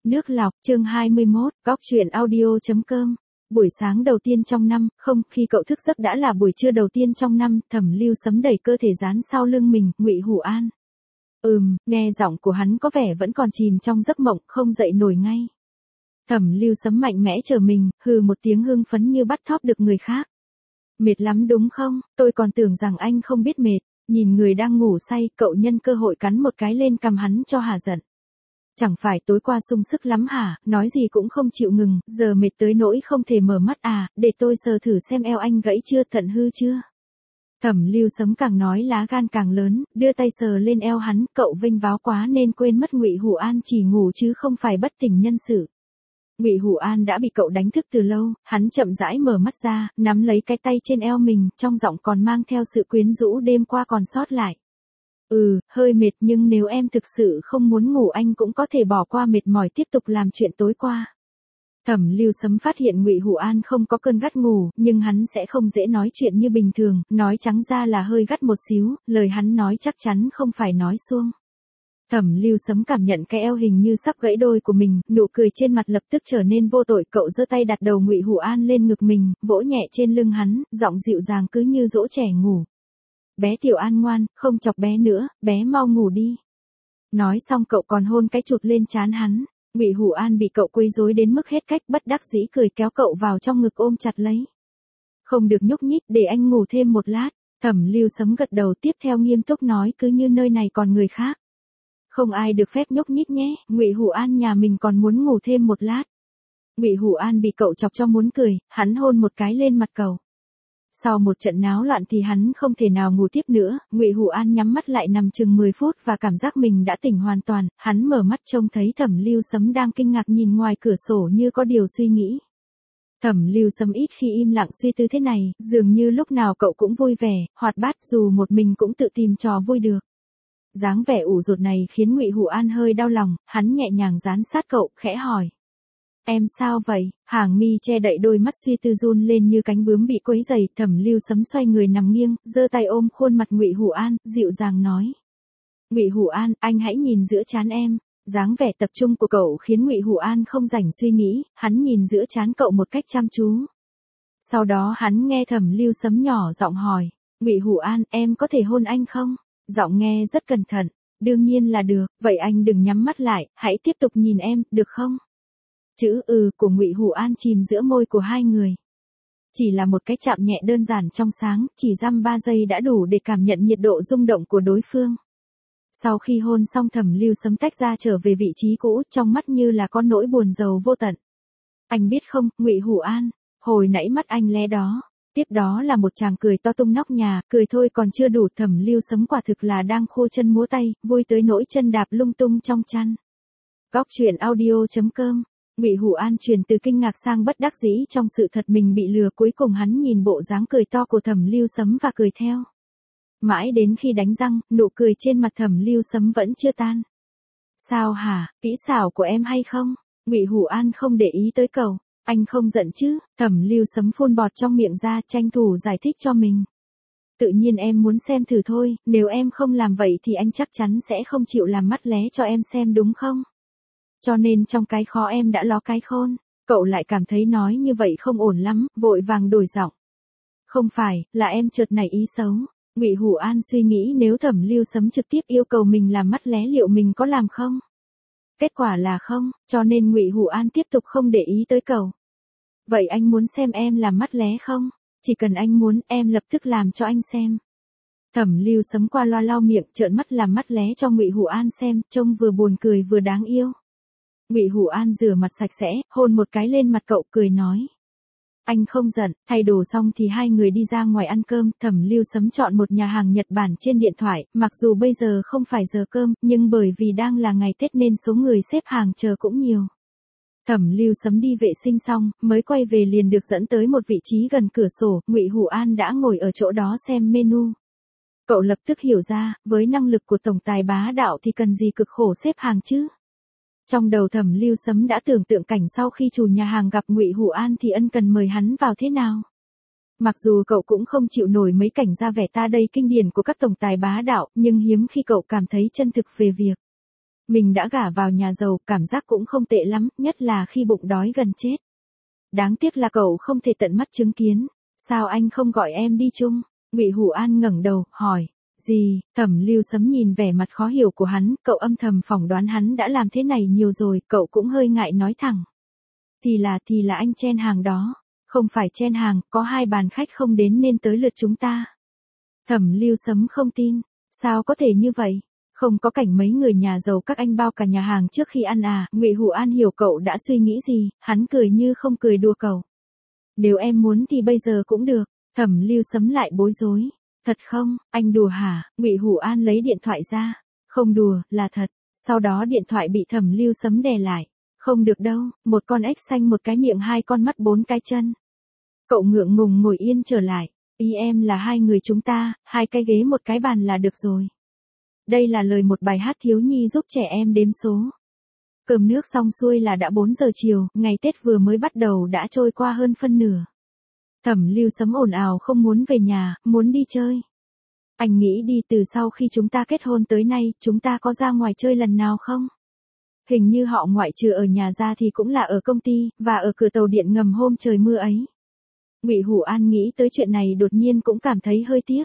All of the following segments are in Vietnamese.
Nước lọc, chương 21, góc truyện audio.com. Buổi sáng đầu tiên trong năm, không, khi cậu thức giấc đã là buổi trưa đầu tiên trong năm, Thẩm Lưu Sấm đẩy cơ thể dán sau lưng mình, Ngụy Hủ An. Nghe giọng của hắn có vẻ vẫn còn chìm trong giấc mộng, không dậy nổi ngay. Thẩm Lưu Sấm mạnh mẽ trở mình, hừ một tiếng hưng phấn như bắt thóp được người khác. Mệt lắm đúng không, tôi còn tưởng rằng anh không biết mệt. Nhìn người đang ngủ say, cậu nhân cơ hội cắn một cái lên cằm hắn cho hả giận. Chẳng phải tối qua sung sức lắm hả, nói gì cũng không chịu ngừng, giờ mệt tới nỗi không thể mở mắt à, để tôi sờ thử xem eo anh gãy chưa, thận hư chưa. Thẩm Lưu Sấm càng nói lá gan càng lớn, đưa tay sờ lên eo hắn, cậu vênh váo quá nên quên mất Ngụy Hủ An chỉ ngủ chứ không phải bất tỉnh nhân sự. Ngụy Hủ An đã bị cậu đánh thức từ lâu, hắn chậm rãi mở mắt ra, nắm lấy cái tay trên eo mình, trong giọng còn mang theo sự quyến rũ đêm qua còn sót lại. Hơi mệt nhưng nếu em thực sự không muốn ngủ anh cũng có thể bỏ qua mệt mỏi tiếp tục làm chuyện tối qua. Thẩm Lưu Sấm phát hiện Ngụy Hủ An không có cơn gắt ngủ, nhưng hắn sẽ không dễ nói chuyện như bình thường, nói trắng ra là hơi gắt một xíu, lời hắn nói chắc chắn không phải nói suông. Thẩm Lưu Sấm cảm nhận cái eo hình như sắp gãy đôi của mình, nụ cười trên mặt lập tức trở nên vô tội, cậu giơ tay đặt đầu Ngụy Hủ An lên ngực mình, vỗ nhẹ trên lưng hắn, giọng dịu dàng cứ như dỗ trẻ ngủ. Bé Tiểu An ngoan, không chọc bé nữa, bé mau ngủ đi. Nói xong cậu còn hôn cái chụt lên trán hắn. Ngụy Hủ An bị cậu quấy rối đến mức hết cách, bất đắc dĩ cười kéo cậu vào trong ngực ôm chặt lấy. Không được nhúc nhích, để anh ngủ thêm một lát. Thẩm Lưu Sấm gật đầu, tiếp theo nghiêm túc nói, cứ như nơi này còn người khác. Không ai được phép nhúc nhích nhé, Ngụy Hủ An nhà mình còn muốn ngủ thêm một lát. Ngụy Hủ An bị cậu chọc cho muốn cười, hắn hôn một cái lên mặt cậu. Sau một trận náo loạn thì hắn không thể nào ngủ tiếp nữa, Ngụy Hủ An nhắm mắt lại nằm chừng 10 phút và cảm giác mình đã tỉnh hoàn toàn, hắn mở mắt trông thấy Thẩm Lưu Sấm đang kinh ngạc nhìn ngoài cửa sổ như có điều suy nghĩ. Thẩm Lưu Sấm ít khi im lặng suy tư thế này, dường như lúc nào cậu cũng vui vẻ, hoạt bát, dù một mình cũng tự tìm trò vui được. Dáng vẻ ủ rột này khiến Ngụy Hủ An hơi đau lòng, hắn nhẹ nhàng dán sát cậu, khẽ hỏi. Em sao vậy? Hàng mi che đậy đôi mắt suy tư run lên như cánh bướm bị quấy dày, Thẩm Lưu Sấm xoay người nằm nghiêng, giơ tay ôm khuôn mặt Ngụy Hủ An, dịu dàng nói. Ngụy Hủ An, anh hãy nhìn giữa trán em. Dáng vẻ tập trung của cậu khiến Ngụy Hủ An không rảnh suy nghĩ, hắn nhìn giữa trán cậu một cách chăm chú. Sau đó hắn nghe Thẩm Lưu Sấm nhỏ giọng hỏi, Ngụy Hủ An, em có thể hôn anh không? Giọng nghe rất cẩn thận, đương nhiên là được, vậy anh đừng nhắm mắt lại, hãy tiếp tục nhìn em, được không? Chữ của Ngụy Hủ An chìm giữa môi của hai người. Chỉ là một cái chạm nhẹ đơn giản trong sáng, chỉ dăm 3 giây đã đủ để cảm nhận nhiệt độ rung động của đối phương. Sau khi hôn xong Thẩm Lưu Sấm tách ra trở về vị trí cũ, trong mắt như là có nỗi buồn rầu vô tận. Anh biết không, Ngụy Hủ An, hồi nãy mắt anh lé đó. Tiếp đó là một tràng cười to tung nóc nhà, cười thôi còn chưa đủ, Thẩm Lưu Sấm quả thực là đang khua chân múa tay, vui tới nỗi chân đạp lung tung trong chăn. Góc truyện audio.com. Ngụy Hủ An chuyển từ kinh ngạc sang bất đắc dĩ trong sự thật mình bị lừa, cuối cùng hắn nhìn bộ dáng cười to của Thẩm Lưu Sấm và cười theo. Mãi đến khi đánh răng, nụ cười trên mặt Thẩm Lưu Sấm vẫn chưa tan. Sao hả, kỹ xảo của em hay không? Ngụy Hủ An không để ý tới cậu. Anh không giận chứ? Thẩm Lưu Sấm phun bọt trong miệng ra, tranh thủ giải thích cho mình. Tự nhiên em muốn xem thử thôi, nếu em không làm vậy thì anh chắc chắn sẽ không chịu làm mắt lé cho em xem đúng không? Cho nên trong cái khó em đã ló cái khôn. Cậu lại cảm thấy nói như vậy không ổn lắm, vội vàng đổi giọng. Không phải, là em chợt nảy ý xấu. Ngụy Hủ An suy nghĩ nếu Thẩm Lưu Sấm trực tiếp yêu cầu mình làm mắt lé liệu mình có làm không? Kết quả là không, cho nên Ngụy Hủ An tiếp tục không để ý tới cậu. Vậy anh muốn xem em làm mắt lé không? Chỉ cần anh muốn, em lập tức làm cho anh xem. Thẩm Lưu Sấm qua loa lau miệng, trợn mắt làm mắt lé cho Ngụy Hủ An xem, trông vừa buồn cười vừa đáng yêu. Ngụy Hủ An rửa mặt sạch sẽ, hôn một cái lên mặt cậu, cười nói. Anh không giận. Thay đồ xong thì hai người đi ra ngoài ăn cơm, Thẩm Lưu Sấm chọn một nhà hàng Nhật Bản trên điện thoại, mặc dù bây giờ không phải giờ cơm, nhưng bởi vì đang là ngày Tết nên số người xếp hàng chờ cũng nhiều. Thẩm Lưu Sấm đi vệ sinh xong, mới quay về liền được dẫn tới một vị trí gần cửa sổ, Ngụy Hủ An đã ngồi ở chỗ đó xem menu. Cậu lập tức hiểu ra, với năng lực của tổng tài bá đạo thì cần gì cực khổ xếp hàng chứ? Trong đầu Thẩm Lưu Sấm đã tưởng tượng cảnh sau khi chủ nhà hàng gặp Ngụy Hủ An thì ân cần mời hắn vào thế nào. Mặc dù cậu cũng không chịu nổi mấy cảnh ra vẻ ta đây kinh điển của các tổng tài bá đạo, nhưng hiếm khi cậu cảm thấy chân thực về việc Mình đã gả vào nhà giàu, cảm giác cũng không tệ lắm, nhất là khi bụng đói gần chết. Đáng tiếc là cậu không thể tận mắt chứng kiến. Sao anh không gọi em đi chung? Ngụy Hủ An ngẩng đầu, hỏi. Gì? Thẩm Lưu Sấm nhìn vẻ mặt khó hiểu của hắn, cậu âm thầm phỏng đoán hắn đã làm thế này nhiều rồi, cậu cũng hơi ngại nói thẳng. Thì là anh chen hàng đó. Không phải chen hàng, có 2 bàn khách không đến nên tới lượt chúng ta. Thẩm Lưu Sấm không tin. Sao có thể như vậy? Không có cảnh mấy người nhà giàu các anh bao cả nhà hàng trước khi ăn à? Ngụy Hủ An hiểu cậu đã suy nghĩ gì, hắn cười như không cười đùa cậu. Nếu em muốn thì bây giờ cũng được. Thẩm Lưu Sấm lại bối rối. Thật không, anh đùa hả? Ngụy Hủ An lấy điện thoại ra. Không đùa, là thật. Sau đó điện thoại bị Thẩm Lưu Sấm đè lại. Không được đâu, một con ếch xanh, một cái miệng, 2 con mắt, 4 cái chân. Cậu ngượng ngùng ngồi yên trở lại. Ý em là 2 người chúng ta, 2 cái ghế, 1 cái bàn là được rồi. Đây là lời một bài hát thiếu nhi giúp trẻ em đếm số. Cơm nước xong xuôi là đã 4 giờ chiều, ngày Tết vừa mới bắt đầu đã trôi qua hơn phân nửa. Thẩm Lưu Sấm ồn ào không muốn về nhà, muốn đi chơi. Anh nghĩ đi, từ sau khi chúng ta kết hôn tới nay, chúng ta có ra ngoài chơi lần nào không? Hình như họ ngoại trừ ở nhà ra thì cũng là ở công ty, và ở cửa tàu điện ngầm hôm trời mưa ấy. Ngụy Hủ An nghĩ tới chuyện này đột nhiên cũng cảm thấy hơi tiếc.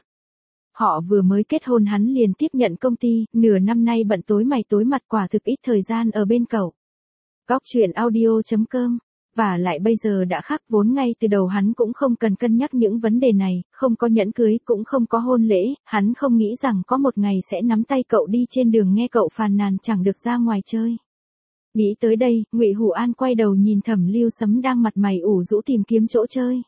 Họ vừa mới kết hôn hắn liền tiếp nhận công ty, nửa năm nay bận tối mày tối mặt, quả thực ít thời gian ở bên cậu. Góc truyện audio.com. Và lại bây giờ đã khác, vốn ngay từ đầu hắn cũng không cần cân nhắc những vấn đề này, không có nhẫn cưới cũng không có hôn lễ, hắn không nghĩ rằng có một ngày sẽ nắm tay cậu đi trên đường nghe cậu phàn nàn chẳng được ra ngoài chơi. Nghĩ tới đây, Ngụy Hủ An quay đầu nhìn Thẩm Lưu Sấm đang mặt mày ủ rũ tìm kiếm chỗ chơi.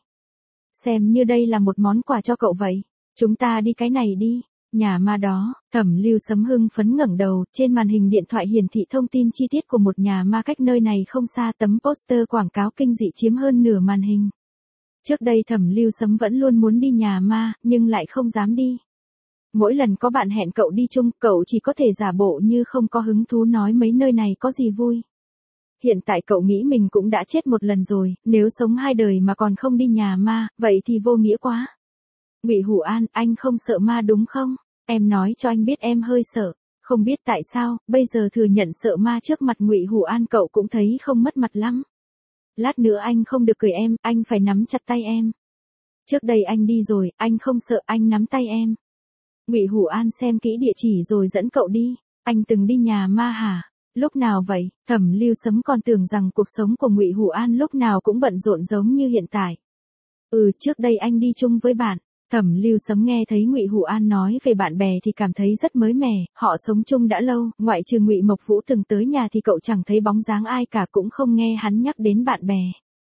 Xem như đây là một món quà cho cậu vậy. Chúng ta đi cái này đi. Nhà ma đó. Thẩm Lưu Sấm hưng phấn ngẩng đầu, trên màn hình điện thoại hiển thị thông tin chi tiết của một nhà ma cách nơi này không xa, tấm poster quảng cáo kinh dị chiếm hơn nửa màn hình. Trước đây Thẩm Lưu Sấm vẫn luôn muốn đi nhà ma, nhưng lại không dám đi. Mỗi lần có bạn hẹn cậu đi chung, cậu chỉ có thể giả bộ như không có hứng thú, nói mấy nơi này có gì vui. Hiện tại cậu nghĩ mình cũng đã chết một lần rồi, nếu sống 2 đời mà còn không đi nhà ma, vậy thì vô nghĩa quá. Ngụy Hủ An, anh không sợ ma đúng không? Em nói cho anh biết em hơi sợ. Không biết tại sao, bây giờ thừa nhận sợ ma trước mặt Ngụy Hủ An cậu cũng thấy không mất mặt lắm. Lát nữa anh không được cười em, anh phải nắm chặt tay em. Trước đây anh đi rồi, anh không sợ, anh nắm tay em. Ngụy Hủ An xem kỹ địa chỉ rồi dẫn cậu đi. Anh từng đi nhà ma hả? Lúc nào vậy? Thẩm Lưu Sấm còn tưởng rằng cuộc sống của Ngụy Hủ An lúc nào cũng bận rộn giống như hiện tại. Trước đây anh đi chung với bạn. Thẩm Lưu Sấm nghe thấy Ngụy Hủ An nói về bạn bè thì cảm thấy rất mới mẻ, họ sống chung đã lâu, ngoại trừ Ngụy Mộc Vũ từng tới nhà thì cậu chẳng thấy bóng dáng ai cả, cũng không nghe hắn nhắc đến bạn bè.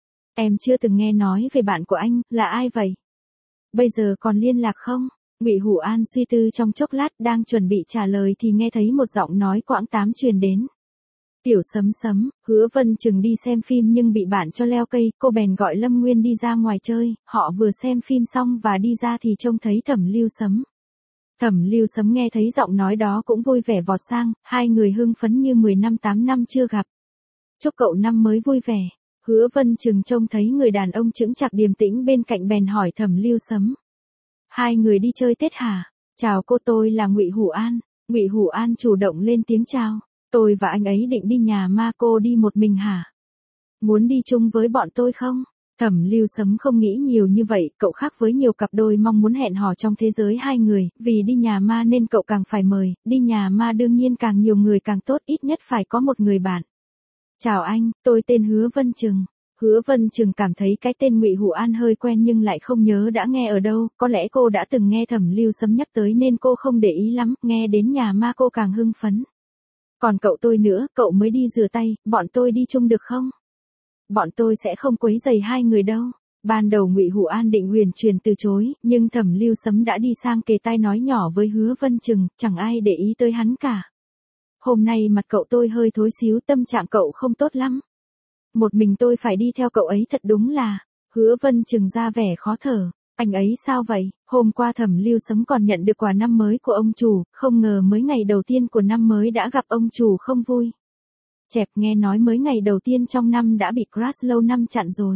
Em chưa từng nghe nói về bạn của anh, là ai vậy? Bây giờ còn liên lạc không? Ngụy Hủ An suy tư trong chốc lát, đang chuẩn bị trả lời thì nghe thấy một giọng nói quãng tám truyền đến. Tiểu Sấm Sấm, Hứa Vân Trừng đi xem phim nhưng bị bạn cho leo cây, cô bèn gọi Lâm Nguyên đi ra ngoài chơi, họ vừa xem phim xong và đi ra thì trông thấy Thẩm Lưu Sấm. Thẩm Lưu Sấm nghe thấy giọng nói đó cũng vui vẻ vọt sang, 2 người hưng phấn như 10 năm 8 năm chưa gặp. Chúc cậu năm mới vui vẻ. Hứa Vân Trừng trông thấy người đàn ông chững chạc điềm tĩnh bên cạnh bèn hỏi Thẩm Lưu Sấm. 2 người đi chơi Tết hả? Chào cô, tôi là Ngụy Hủ An. Ngụy Hủ An chủ động lên tiếng chào. Tôi và anh ấy định đi nhà ma, cô đi một mình hả? Muốn đi chung với bọn tôi không? Thẩm Lưu Sấm không nghĩ nhiều như vậy, cậu khác với nhiều cặp đôi mong muốn hẹn hò trong thế giới 2 người, vì đi nhà ma nên cậu càng phải mời, đi nhà ma đương nhiên càng nhiều người càng tốt, ít nhất phải có một người bạn. Chào anh, tôi tên Hứa Vân Trừng. Hứa Vân Trừng cảm thấy cái tên Ngụy Hủ An hơi quen nhưng lại không nhớ đã nghe ở đâu, có lẽ cô đã từng nghe Thẩm Lưu Sấm nhắc tới nên cô không để ý lắm, nghe đến nhà ma cô càng hưng phấn. Còn cậu tôi nữa, cậu mới đi rửa tay, bọn tôi đi chung được không? Bọn tôi sẽ không quấy rầy 2 người đâu. Ban đầu Ngụy Hủ An định huyền truyền từ chối, nhưng Thẩm Lưu Sấm đã đi sang kề tai nói nhỏ với Hứa Vân Trừng, chẳng ai để ý tới hắn cả. Hôm nay mặt cậu tôi hơi thối xíu, tâm trạng cậu không tốt lắm. Một mình tôi phải đi theo cậu ấy thật đúng là. Hứa Vân Trừng ra vẻ khó thở. Anh ấy sao vậy? Hôm qua Thẩm Lưu Sấm còn nhận được quà năm mới của ông chủ, không ngờ mới ngày đầu tiên của năm mới đã gặp ông chủ không vui. Chẹp, nghe nói mới ngày đầu tiên trong năm đã bị crush lâu năm chặn rồi.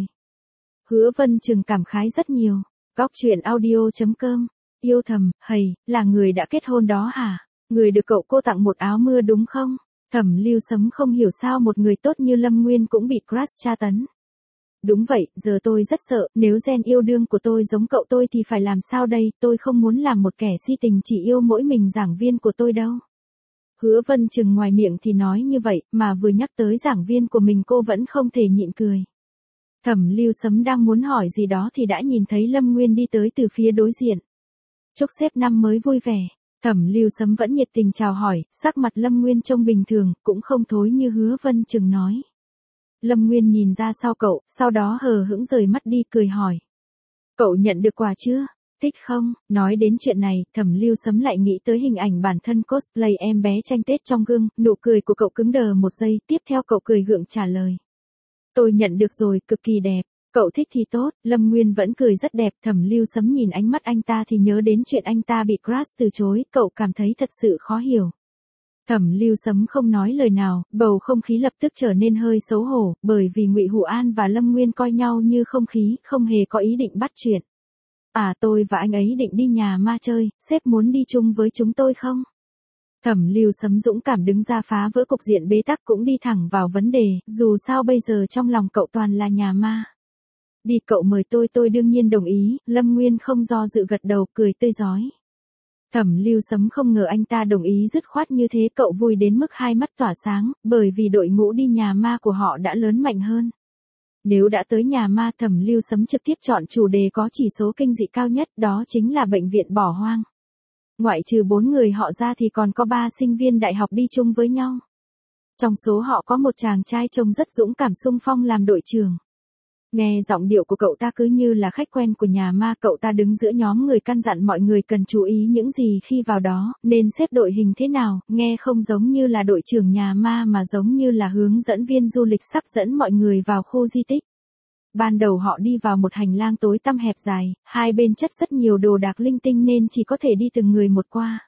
Hứa Vân Trừng cảm khái rất nhiều. Góc truyện audio.com. Yêu thầm, hầy, là người đã kết hôn đó hả? Người được cậu cô tặng một áo mưa đúng không? Thẩm Lưu Sấm không hiểu sao một người tốt như Lâm Nguyên cũng bị crush tra tấn. Đúng vậy, giờ tôi rất sợ, nếu gen yêu đương của tôi giống cậu tôi thì phải làm sao đây, tôi không muốn làm một kẻ si tình chỉ yêu mỗi mình giảng viên của tôi đâu. Hứa Vân Trừng ngoài miệng thì nói như vậy, mà vừa nhắc tới giảng viên của mình cô vẫn không thể nhịn cười. Thẩm Lưu Sấm đang muốn hỏi gì đó thì đã nhìn thấy Lâm Nguyên đi tới từ phía đối diện. Chúc sếp năm mới vui vẻ. Thẩm Lưu Sấm vẫn nhiệt tình chào hỏi, sắc mặt Lâm Nguyên trông bình thường, cũng không thối như Hứa Vân Trừng nói. Lâm Nguyên nhìn ra sau cậu, sau đó hờ hững rời mắt đi cười hỏi. Cậu nhận được quà chưa? Thích không? Nói đến chuyện này, Thẩm Lưu Sấm lại nghĩ tới hình ảnh bản thân cosplay em bé tranh Tết trong gương, nụ cười của cậu cứng đờ một giây, tiếp theo cậu cười gượng trả lời. Tôi nhận được rồi, cực kỳ đẹp. Cậu thích thì tốt, Lâm Nguyên vẫn cười rất đẹp, Thẩm Lưu Sấm nhìn ánh mắt anh ta thì nhớ đến chuyện anh ta bị crush từ chối, cậu cảm thấy thật sự khó hiểu. Thẩm Lưu Sấm không nói lời nào, bầu không khí lập tức trở nên hơi xấu hổ, bởi vì Ngụy Hủ An và Lâm Nguyên coi nhau như không khí, không hề có ý định bắt chuyện. À tôi và anh ấy định đi nhà ma chơi, sếp muốn đi chung với chúng tôi không? Thẩm Lưu Sấm dũng cảm đứng ra phá vỡ cục diện bế tắc cũng đi thẳng vào vấn đề, dù sao bây giờ trong lòng cậu toàn là nhà ma. Đi cậu mời tôi đương nhiên đồng ý, Lâm Nguyên không do dự gật đầu cười tươi rói. Thẩm Lưu Sấm không ngờ anh ta đồng ý dứt khoát như thế, cậu vui đến mức hai mắt tỏa sáng, bởi vì đội ngũ đi nhà ma của họ đã lớn mạnh hơn. Nếu đã tới nhà ma, Thẩm Lưu Sấm trực tiếp chọn chủ đề có chỉ số kinh dị cao nhất, đó chính là bệnh viện bỏ hoang. Ngoại trừ 4 người họ ra thì còn có 3 sinh viên đại học đi chung với nhau. Trong số họ có một chàng trai trông rất dũng cảm xung phong làm đội trưởng. Nghe giọng điệu của cậu ta cứ như là khách quen của nhà ma, cậu ta đứng giữa nhóm người căn dặn mọi người cần chú ý những gì khi vào đó, nên xếp đội hình thế nào, nghe không giống như là đội trưởng nhà ma mà giống như là hướng dẫn viên du lịch sắp dẫn mọi người vào khu di tích. Ban đầu họ đi vào một hành lang tối tăm hẹp dài, hai bên chất rất nhiều đồ đạc linh tinh nên chỉ có thể đi từng người một qua.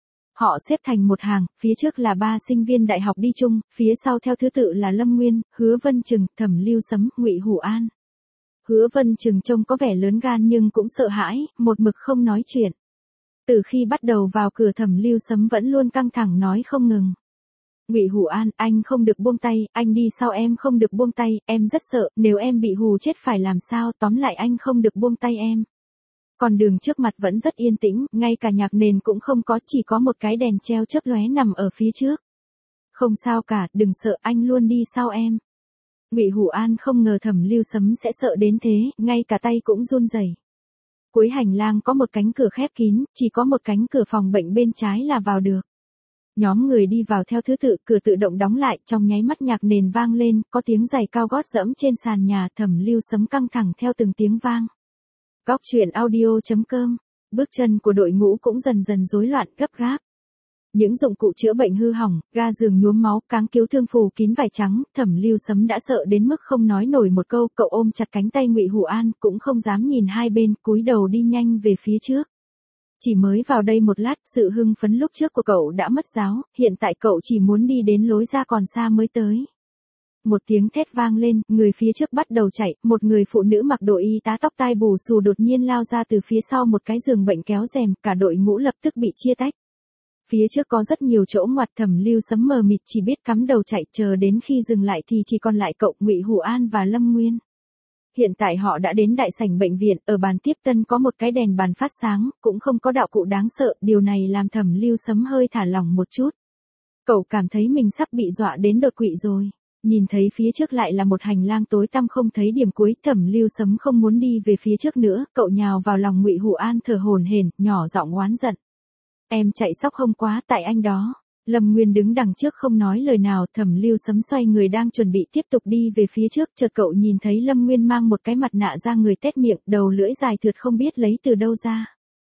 Họ xếp thành một hàng, phía trước là 3 sinh viên đại học đi chung, phía sau theo thứ tự là Lâm Nguyên, Hứa Vân Trừng, Thẩm Lưu Sấm, Ngụy Hủ An. Hứa Vân Trừng trông có vẻ lớn gan nhưng cũng sợ hãi, một mực không nói chuyện. Từ khi bắt đầu vào cửa, Thẩm Lưu Sấm vẫn luôn căng thẳng nói không ngừng. Ngụy Hủ An, anh không được buông tay, anh đi sau em không được buông tay, em rất sợ, nếu em bị hù chết phải làm sao, tóm lại anh không được buông tay em. Còn đường trước mặt vẫn rất yên tĩnh, ngay cả nhạc nền cũng không có, chỉ có một cái đèn treo chớp lóe nằm ở phía trước. Không sao cả, đừng sợ, anh luôn đi sau em. Ngụy Hủ An không ngờ Thẩm Lưu Sấm sẽ sợ đến thế, ngay cả tay cũng run rẩy. Cuối hành lang có một cánh cửa khép kín, chỉ có một cánh cửa phòng bệnh bên trái là vào được. Nhóm người đi vào theo thứ tự, cửa tự động đóng lại, trong nháy mắt nhạc nền vang lên, có tiếng giày cao gót dẫm trên sàn nhà, Thẩm Lưu Sấm căng thẳng theo từng tiếng vang. Góc truyện audio.com, bước chân của đội ngũ cũng dần dần rối loạn, gấp gáp. Những dụng cụ chữa bệnh hư hỏng, ga giường nhuốm máu, cáng cứu thương phủ kín vải trắng, Thẩm Lưu Sấm đã sợ đến mức không nói nổi một câu, cậu ôm chặt cánh tay Ngụy Hủ An, cũng không dám nhìn hai bên, cúi đầu đi nhanh về phía trước. Chỉ mới vào đây một lát, sự hưng phấn lúc trước của cậu đã mất giáo, hiện tại cậu chỉ muốn đi đến lối ra còn xa mới tới. Một tiếng thét vang lên, người phía trước bắt đầu chạy, một người phụ nữ mặc đồ y tá tóc tai bù xù đột nhiên lao ra từ phía sau một cái giường bệnh kéo rèm, cả đội ngũ lập tức bị chia tách. Phía trước có rất nhiều chỗ ngoặt, Thẩm Lưu Sấm mờ mịt chỉ biết cắm đầu chạy, chờ đến khi dừng lại thì chỉ còn lại cậu, Ngụy Hủ An và Lâm Nguyên. Hiện tại họ đã đến đại sảnh bệnh viện, ở bàn tiếp tân có một cái đèn bàn phát sáng, cũng không có đạo cụ đáng sợ, điều này làm Thẩm Lưu Sấm hơi thả lỏng một chút. Cậu cảm thấy mình sắp bị dọa đến đột quỵ rồi. Nhìn thấy phía trước lại là một hành lang tối tăm không thấy điểm cuối, Thẩm Lưu Sấm không muốn đi về phía trước nữa, cậu nhào vào lòng Ngụy Hủ An thở hổn hển, nhỏ giọng oán giận. Em chạy sóc không quá, tại anh đó. Lâm Nguyên đứng đằng trước không nói lời nào, Thẩm Lưu Sấm xoay người đang chuẩn bị tiếp tục đi về phía trước, chợt cậu nhìn thấy Lâm Nguyên mang một cái mặt nạ da người tét miệng, đầu lưỡi dài thượt không biết lấy từ đâu ra.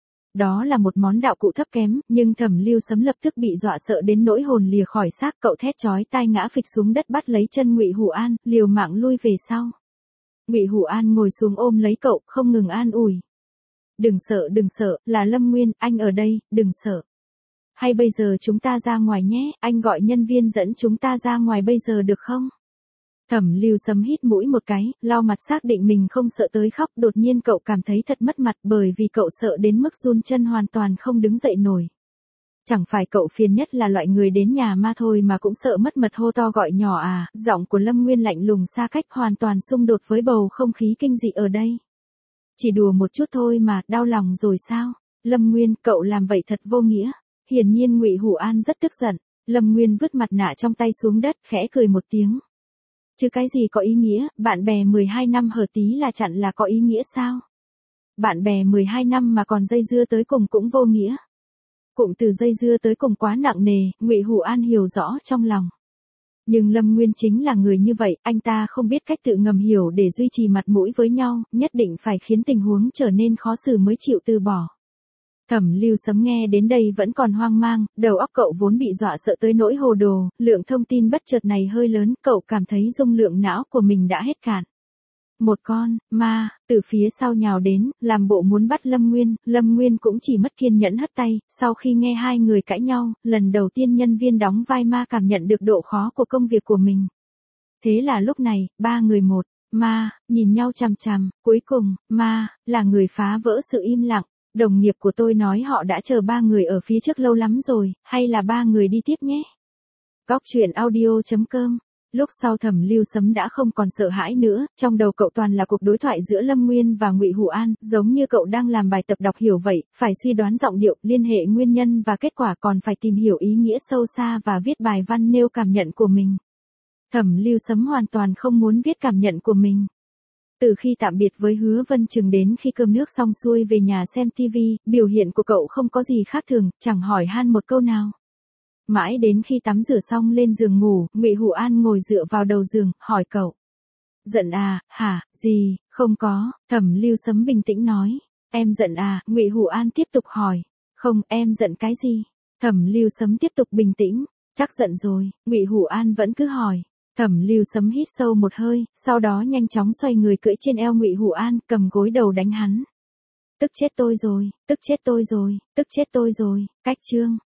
Đó là một món đạo cụ thấp kém, nhưng Thẩm Lưu Sấm lập tức bị dọa sợ đến nỗi hồn lìa khỏi xác, cậu thét chói tai ngã phịch xuống đất bắt lấy chân Ngụy Hủ An, liều mạng lui về sau. Ngụy Hủ An ngồi xuống ôm lấy cậu, không ngừng an ủi. Đừng sợ, là Lâm Nguyên, anh ở đây, đừng sợ. Hay bây giờ chúng ta ra ngoài nhé, anh gọi nhân viên dẫn chúng ta ra ngoài bây giờ được không? Thẩm Lưu Sấm hít mũi một cái, lau mặt xác định mình không sợ tới khóc, đột nhiên cậu cảm thấy thật mất mặt bởi vì cậu sợ đến mức run chân hoàn toàn không đứng dậy nổi. Chẳng phải cậu phiền nhất là loại người đến nhà ma thôi mà cũng sợ mất mật hô to gọi nhỏ à, giọng của Lâm Nguyên lạnh lùng xa cách hoàn toàn xung đột với bầu không khí kinh dị ở đây. Chỉ đùa một chút thôi mà, đau lòng rồi sao? Lâm Nguyên, cậu làm vậy thật vô nghĩa. Hiển nhiên Ngụy Hủ An rất tức giận. Lâm Nguyên vứt mặt nạ trong tay xuống đất, khẽ cười một tiếng. Chứ cái gì có ý nghĩa, bạn bè 12 năm hở tí là chặn là có ý nghĩa sao? Bạn bè 12 năm mà còn dây dưa tới cùng cũng vô nghĩa. Cụm từ dây dưa tới cùng quá nặng nề, Ngụy Hủ An hiểu rõ trong lòng. Nhưng Lâm Nguyên chính là người như vậy, anh ta không biết cách tự ngầm hiểu để duy trì mặt mũi với nhau, nhất định phải khiến tình huống trở nên khó xử mới chịu từ bỏ. Thẩm Lưu Sấm nghe đến đây vẫn còn hoang mang, đầu óc cậu vốn bị dọa sợ tới nỗi hồ đồ, lượng thông tin bất chợt này hơi lớn, cậu cảm thấy dung lượng não của mình đã hết cạn. Một con ma từ phía sau nhào đến, làm bộ muốn bắt Lâm Nguyên cũng chỉ mất kiên nhẫn hất tay. Sau khi nghe hai người cãi nhau, lần đầu tiên nhân viên đóng vai ma cảm nhận được độ khó của công việc của mình. Thế là lúc này, ba người một ma nhìn nhau chằm chằm, cuối cùng ma là người phá vỡ sự im lặng. Đồng nghiệp của tôi nói họ đã chờ ba người ở phía trước lâu lắm rồi, hay là ba người đi tiếp nhé. Góc truyện audio.com. Lúc sau Thẩm Lưu Sấm đã không còn sợ hãi nữa, trong đầu cậu toàn là cuộc đối thoại giữa Lâm Nguyên và Ngụy Hủ An, giống như cậu đang làm bài tập đọc hiểu vậy, phải suy đoán giọng điệu, liên hệ nguyên nhân và kết quả, còn phải tìm hiểu ý nghĩa sâu xa và viết bài văn nêu cảm nhận của mình. Thẩm Lưu Sấm hoàn toàn không muốn viết cảm nhận của mình. Từ khi tạm biệt với Hứa Vân Trừng đến khi cơm nước xong xuôi về nhà xem TV, biểu hiện của cậu không có gì khác thường, chẳng hỏi han một câu nào. Mãi đến khi tắm rửa xong lên giường ngủ, Ngụy Hủ An ngồi dựa vào đầu giường, hỏi cậu. Giận à, hả, gì, không có, Thẩm Lưu Sấm bình tĩnh nói. Em giận à, Ngụy Hủ An tiếp tục hỏi. Không, em giận cái gì? Thẩm Lưu Sấm tiếp tục bình tĩnh. Chắc giận rồi, Ngụy Hủ An vẫn cứ hỏi. Thẩm Lưu Sấm hít sâu một hơi, sau đó nhanh chóng xoay người cưỡi trên eo Ngụy Hủ An, cầm gối đầu đánh hắn. Tức chết tôi rồi, tức chết tôi rồi, tức chết tôi rồi, cách chương.